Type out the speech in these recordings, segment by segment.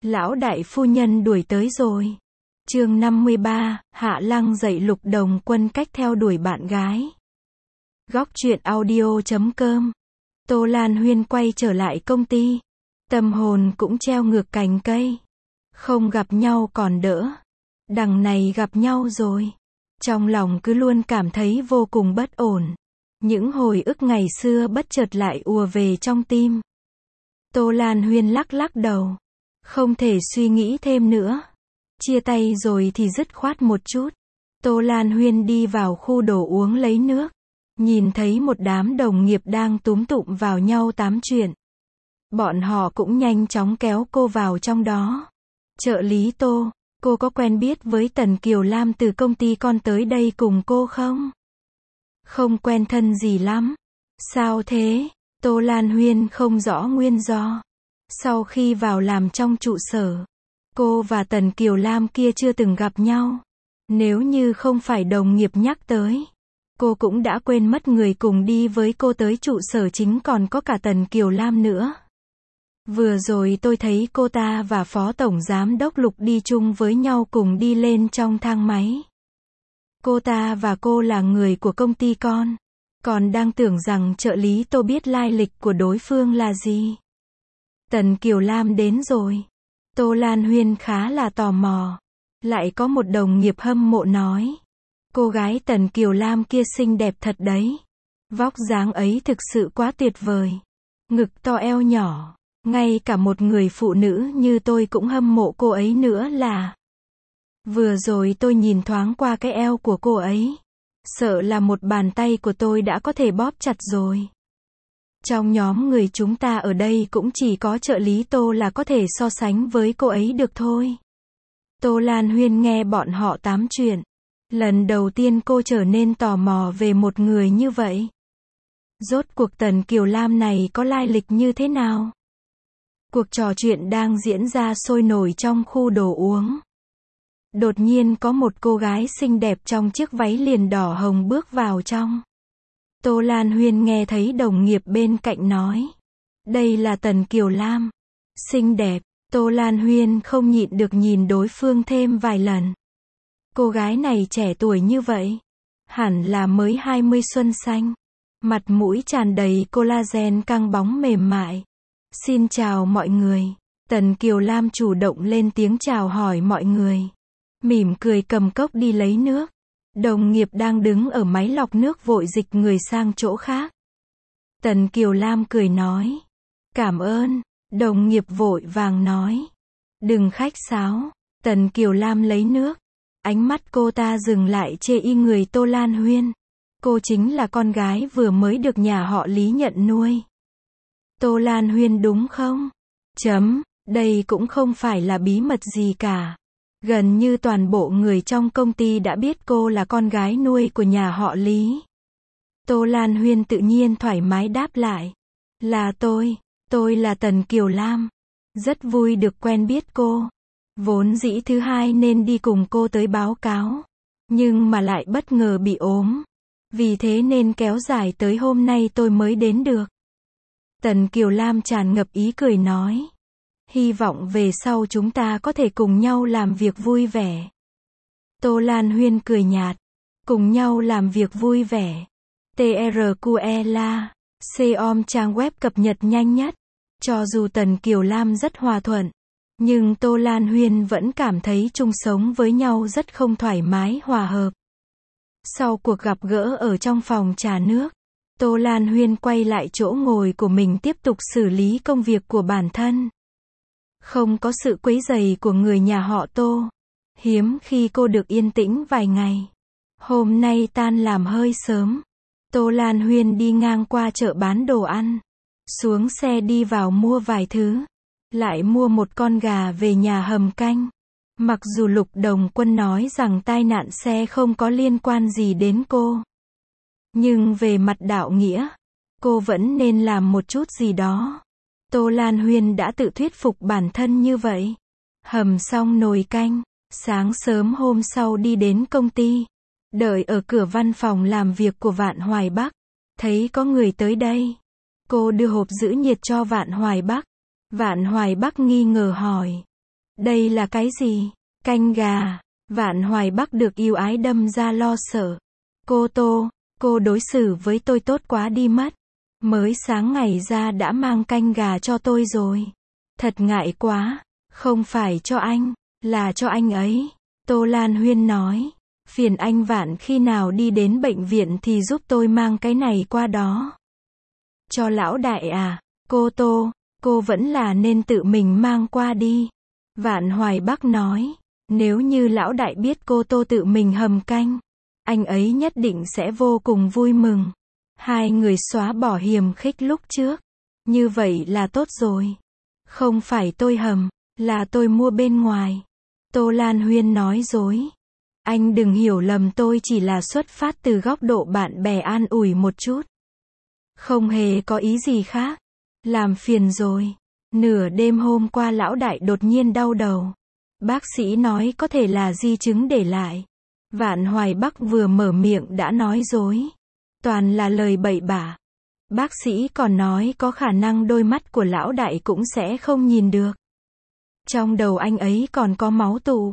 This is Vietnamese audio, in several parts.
Lão đại phu nhân đuổi tới rồi. Chương 53, Hạ Lăng dạy Lục Đồng Quân cách theo đuổi bạn gái. Góc truyện audio.com. Tô Lan Huyên quay trở lại công ty. Tâm hồn cũng treo ngược cành cây. Không gặp nhau còn đỡ. Đằng này gặp nhau rồi. Trong lòng cứ luôn cảm thấy vô cùng bất ổn. Những hồi ức ngày xưa bất chợt lại ùa về trong tim. Tô Lan Huyên lắc lắc đầu. Không thể suy nghĩ thêm nữa. Chia tay rồi thì dứt khoát một chút. Tô Lan Huyên đi vào khu đồ uống lấy nước. Nhìn thấy một đám đồng nghiệp đang túm tụm vào nhau tám chuyện. Bọn họ cũng nhanh chóng kéo cô vào trong đó. Trợ lý Tô, cô có quen biết với Tần Kiều Lam từ công ty con tới đây cùng cô không? Không quen thân gì lắm. Sao thế? Tô Lan Huyên không rõ nguyên do. Sau khi vào làm trong trụ sở, cô và Tần Kiều Lam kia chưa từng gặp nhau. Nếu như không phải đồng nghiệp nhắc tới, cô cũng đã quên mất người cùng đi với cô tới trụ sở chính còn có cả Tần Kiều Lam nữa. Vừa rồi tôi thấy cô ta và Phó Tổng Giám đốc Lục đi chung với nhau cùng đi lên trong thang máy. Cô ta và cô là người của công ty con. Còn đang tưởng rằng trợ lý Tô biết lai lịch của đối phương là gì. Tần Kiều Lam đến rồi. Tô Lan Huyên khá là tò mò. Lại có một đồng nghiệp hâm mộ nói. Cô gái Tần Kiều Lam kia xinh đẹp thật đấy. Vóc dáng ấy thực sự quá tuyệt vời. Ngực to eo nhỏ. Ngay cả một người phụ nữ như tôi cũng hâm mộ cô ấy nữa là. Vừa rồi tôi nhìn thoáng qua cái eo của cô ấy. Sợ là một bàn tay của tôi đã có thể bóp chặt rồi. Trong nhóm người chúng ta ở đây cũng chỉ có trợ lý Tô là có thể so sánh với cô ấy được thôi. Tô Lan Huyên nghe bọn họ tám chuyện. Lần đầu tiên cô trở nên tò mò về một người như vậy. Rốt cuộc Tần Kiều Lam này có lai lịch như thế nào? Cuộc trò chuyện đang diễn ra sôi nổi trong khu đồ uống. Đột nhiên có một cô gái xinh đẹp trong chiếc váy liền đỏ hồng bước vào trong. Tô Lan Huyên nghe thấy đồng nghiệp bên cạnh nói. Đây là Tần Kiều Lam. Xinh đẹp. Tô Lan Huyên không nhịn được nhìn đối phương thêm vài lần. Cô gái này trẻ tuổi như vậy. Hẳn là mới 20 xuân xanh. Mặt mũi tràn đầy collagen căng bóng mềm mại. Xin chào mọi người. Tần Kiều Lam chủ động lên tiếng chào hỏi mọi người. Mỉm cười cầm cốc đi lấy nước. Đồng nghiệp đang đứng ở máy lọc nước vội dịch người sang chỗ khác. Tần Kiều Lam cười nói. Cảm ơn. Đồng nghiệp vội vàng nói. Đừng khách sáo. Tần Kiều Lam lấy nước. Ánh mắt cô ta dừng lại chê y người Tô Lan Huyên. Cô chính là con gái vừa mới được nhà họ Lý nhận nuôi. Tô Lan Huyên đúng không? Đây cũng không phải là bí mật gì cả. Gần như toàn bộ người trong công ty đã biết cô là con gái nuôi của nhà họ Lý. Tô Lan Huyên tự nhiên thoải mái đáp lại. Là tôi là Tần Kiều Lam. Rất vui được quen biết cô. Vốn dĩ thứ hai nên đi cùng cô tới báo cáo. Nhưng mà lại bất ngờ bị ốm. Vì thế nên kéo dài tới hôm nay tôi mới đến được. Tần Kiều Lam tràn ngập ý cười nói. Hy vọng về sau chúng ta có thể cùng nhau làm việc vui vẻ. Tô Lan Huyên cười nhạt. Cùng nhau làm việc vui vẻ. TRQLA. COM trang web cập nhật nhanh nhất. Cho dù Tần Kiều Lam rất hòa thuận. Nhưng Tô Lan Huyên vẫn cảm thấy chung sống với nhau rất không thoải mái hòa hợp. Sau cuộc gặp gỡ ở trong phòng trà nước. Tô Lan Huyên quay lại chỗ ngồi của mình tiếp tục xử lý công việc của bản thân. Không có sự quấy rầy của người nhà họ Tô. Hiếm khi cô được yên tĩnh vài ngày. Hôm nay tan làm hơi sớm. Tô Lan Huyên đi ngang qua chợ bán đồ ăn. Xuống xe đi vào mua vài thứ. Lại mua một con gà về nhà hầm canh. Mặc dù Lục Đồng Quân nói rằng tai nạn xe không có liên quan gì đến cô. Nhưng về mặt đạo nghĩa, cô vẫn nên làm một chút gì đó. Tô Lan Huyên đã tự thuyết phục bản thân như vậy. Hầm xong nồi canh, sáng sớm hôm sau đi đến công ty. Đợi ở cửa văn phòng làm việc của Vạn Hoài Bắc. Thấy có người tới đây. Cô đưa hộp giữ nhiệt cho Vạn Hoài Bắc. Vạn Hoài Bắc nghi ngờ hỏi. Đây là cái gì? Canh gà. Vạn Hoài Bắc được yêu ái đâm ra lo sợ. Cô đối xử với tôi tốt quá đi mất. Mới sáng ngày ra đã mang canh gà cho tôi rồi. Thật ngại quá. Không phải cho anh, là cho anh ấy. Tô Lan Huyên nói. Phiền anh Vạn khi nào đi đến bệnh viện thì giúp tôi mang cái này qua đó. Cho lão đại à? Cô vẫn là nên tự mình mang qua đi. Vạn Hoài Bắc nói. Nếu như lão đại biết cô Tô tự mình hầm canh, anh ấy nhất định sẽ vô cùng vui mừng. Hai người xóa bỏ hiềm khích lúc trước. Như vậy là tốt rồi. Không phải tôi hầm, là tôi mua bên ngoài. Tô Lan Huyên nói dối. Anh đừng hiểu lầm, tôi chỉ là xuất phát từ góc độ bạn bè an ủi một chút. Không hề có ý gì khác. Làm phiền rồi. Nửa đêm hôm qua lão đại đột nhiên đau đầu. Bác sĩ nói có thể là di chứng để lại. Vạn Hoài Bắc vừa mở miệng đã nói dối. Toàn là lời bậy bạ. Bác sĩ còn nói có khả năng đôi mắt của lão đại cũng sẽ không nhìn được. Trong đầu anh ấy còn có máu tụ.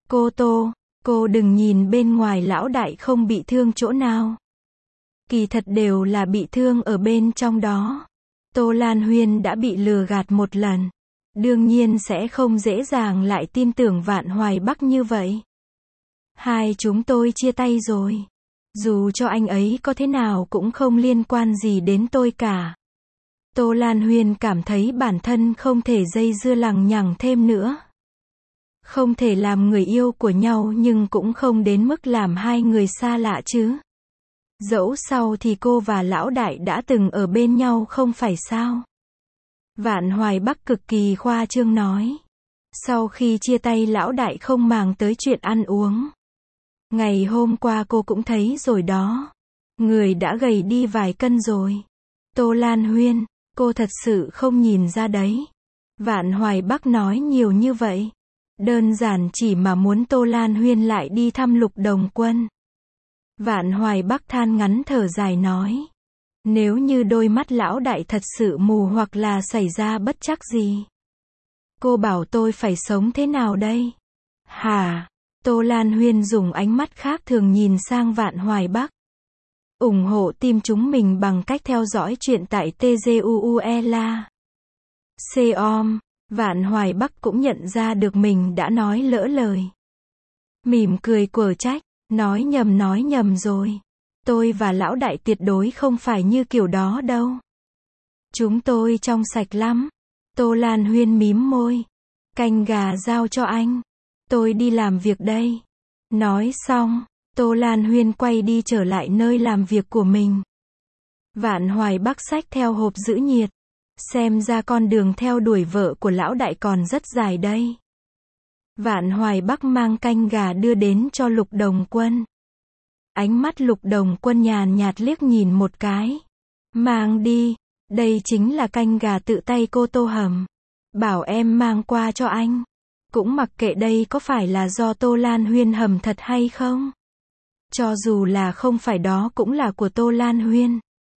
Cô đừng nhìn bên ngoài lão đại không bị thương chỗ nào. Kỳ thật đều là bị thương ở bên trong đó. Tô Lan Huyên đã bị lừa gạt một lần. Đương nhiên sẽ không dễ dàng lại tin tưởng Vạn Hoài Bắc như vậy. Hai chúng tôi chia tay rồi. Dù cho anh ấy có thế nào cũng không liên quan gì đến tôi cả. Tô Lan Huyên cảm thấy bản thân không thể dây dưa lằng nhằng thêm nữa. Không thể làm người yêu của nhau nhưng cũng không đến mức làm hai người xa lạ chứ. Dẫu sau thì cô và lão đại đã từng ở bên nhau không phải sao? Vạn Hoài Bắc cực kỳ khoa trương nói. Sau khi chia tay lão đại không màng tới chuyện ăn uống. Ngày hôm qua cô cũng thấy rồi đó. Người đã gầy đi vài cân rồi. Tô Lan Huyên, cô thật sự không nhìn ra đấy. Vạn Hoài Bắc nói nhiều như vậy. Đơn giản chỉ mà muốn Tô Lan Huyên lại đi thăm Lục Đồng Quân. Vạn Hoài Bắc than ngắn thở dài nói. Nếu như đôi mắt lão đại thật sự mù hoặc là xảy ra bất trắc gì. Cô bảo tôi phải sống thế nào đây? Hả? Tô Lan Huyên dùng ánh mắt khác thường nhìn sang Vạn Hoài Bắc. Ủng hộ team chúng mình bằng cách theo dõi chuyện tại TGUUELA. Com. Vạn Hoài Bắc cũng nhận ra được mình đã nói lỡ lời. Mỉm cười quở trách, nói nhầm rồi. Tôi và lão đại tuyệt đối không phải như kiểu đó đâu. Chúng tôi trong sạch lắm. Tô Lan Huyên mím môi. Canh gà giao cho anh. Tôi đi làm việc đây. Nói xong, Tô Lan Huyên quay đi trở lại nơi làm việc của mình. Vạn Hoài Bắc xách theo hộp giữ nhiệt. Xem ra con đường theo đuổi vợ của lão đại còn rất dài đây. Vạn Hoài Bắc mang canh gà đưa đến cho Lục Đồng Quân. Ánh mắt Lục Đồng Quân nhàn nhạt liếc nhìn một cái. Mang đi, đây chính là canh gà tự tay cô Tô hầm. Bảo em mang qua cho anh. Cũng mặc kệ đây có phải là do Tô Lan Huyên hầm thật hay không. Cho dù là không phải đó cũng là của Tô Lan Huyên.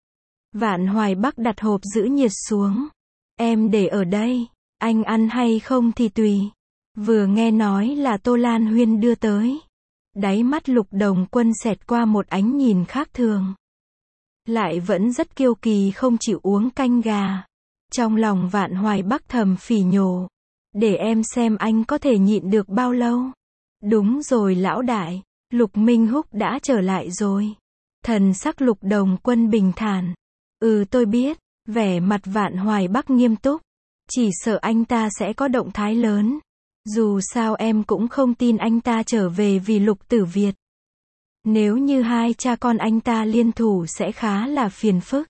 Vạn Hoài Bắc đặt hộp giữ nhiệt xuống. Em để ở đây, anh ăn hay không thì tùy. Vừa nghe nói là Tô Lan Huyên đưa tới. Đáy mắt Lục Đồng Quân xẹt qua một ánh nhìn khác thường. Lại vẫn rất kiêu kỳ không chịu uống canh gà. Trong lòng Vạn Hoài Bắc thầm phỉ nhổ. Để em xem anh có thể nhịn được bao lâu. Đúng rồi lão đại, Lục Minh Húc đã trở lại rồi. Thần sắc Lục Đồng Quân bình thản. Tôi biết, vẻ mặt Vạn Hoài Bắc nghiêm túc. Chỉ sợ anh ta sẽ có động thái lớn. Dù sao em cũng không tin anh ta trở về vì Lục Tử Việt. Nếu như hai cha con anh ta liên thủ sẽ khá là phiền phức.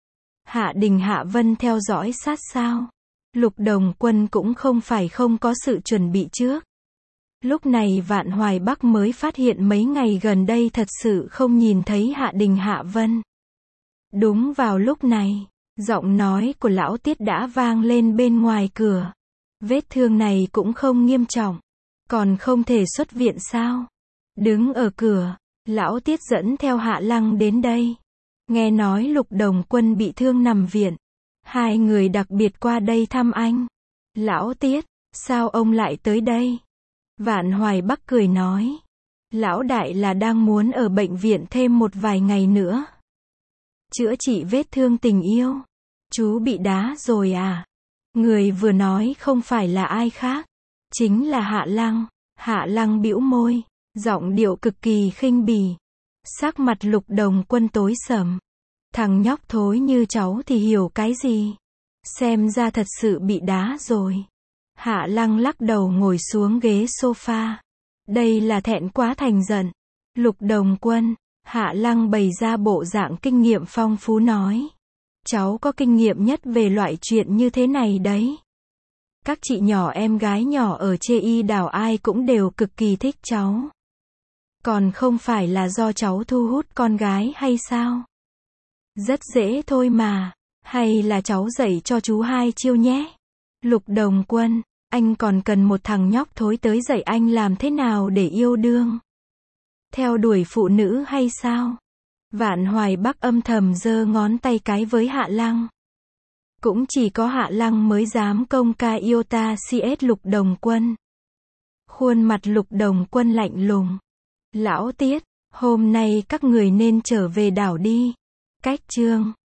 Hạ Đình Hạ Vân theo dõi sát sao. Lục Đồng Quân cũng không phải không có sự chuẩn bị trước. Lúc này Vạn Hoài Bắc mới phát hiện mấy ngày gần đây thật sự không nhìn thấy Hạ Đình Hạ Vân. Đúng vào lúc này, giọng nói của lão Tiết đã vang lên bên ngoài cửa. Vết thương này cũng không nghiêm trọng. Còn không thể xuất viện sao? Đứng ở cửa, lão Tiết dẫn theo Hạ Lăng đến đây. Nghe nói Lục Đồng Quân bị thương nằm viện. Hai người đặc biệt qua đây thăm anh. Lão Tiết, Sao ông lại tới đây? Vạn Hoài Bắc cười nói. Lão đại là đang muốn ở bệnh viện thêm một vài ngày nữa. Chữa trị vết thương tình yêu. Chú bị đá rồi à? Người vừa nói không phải là ai khác. Chính là Hạ Lăng. Hạ Lăng bĩu môi. Giọng điệu cực kỳ khinh bỉ. Sắc mặt Lục Đồng Quân tối sầm. Thằng nhóc thối như cháu thì hiểu cái gì? Xem ra thật sự bị đá rồi. Hạ Lăng lắc đầu ngồi xuống ghế sofa. Đây là thẹn quá thành giận. Lục Đồng Quân. Hạ Lăng bày ra bộ dạng kinh nghiệm phong phú nói. Cháu có kinh nghiệm nhất về loại chuyện như thế này đấy. Các chị nhỏ em gái nhỏ ở Chê Y Đảo ai cũng đều cực kỳ thích cháu. Còn không phải là do cháu thu hút con gái hay sao? Rất dễ thôi mà. Hay là cháu dạy cho chú 2 chiêu nhé. Lục Đồng Quân, anh còn cần một thằng nhóc thối tới dạy anh làm thế nào để yêu đương. Theo đuổi phụ nữ hay sao? Vạn Hoài Bắc âm thầm giơ ngón tay cái với Hạ Lăng. Cũng chỉ có Hạ Lăng mới dám công ca yêu ta CS Lục Đồng Quân. Khuôn mặt Lục Đồng Quân lạnh lùng. Lão Tiết, hôm nay các người nên trở về đảo đi. Cách chương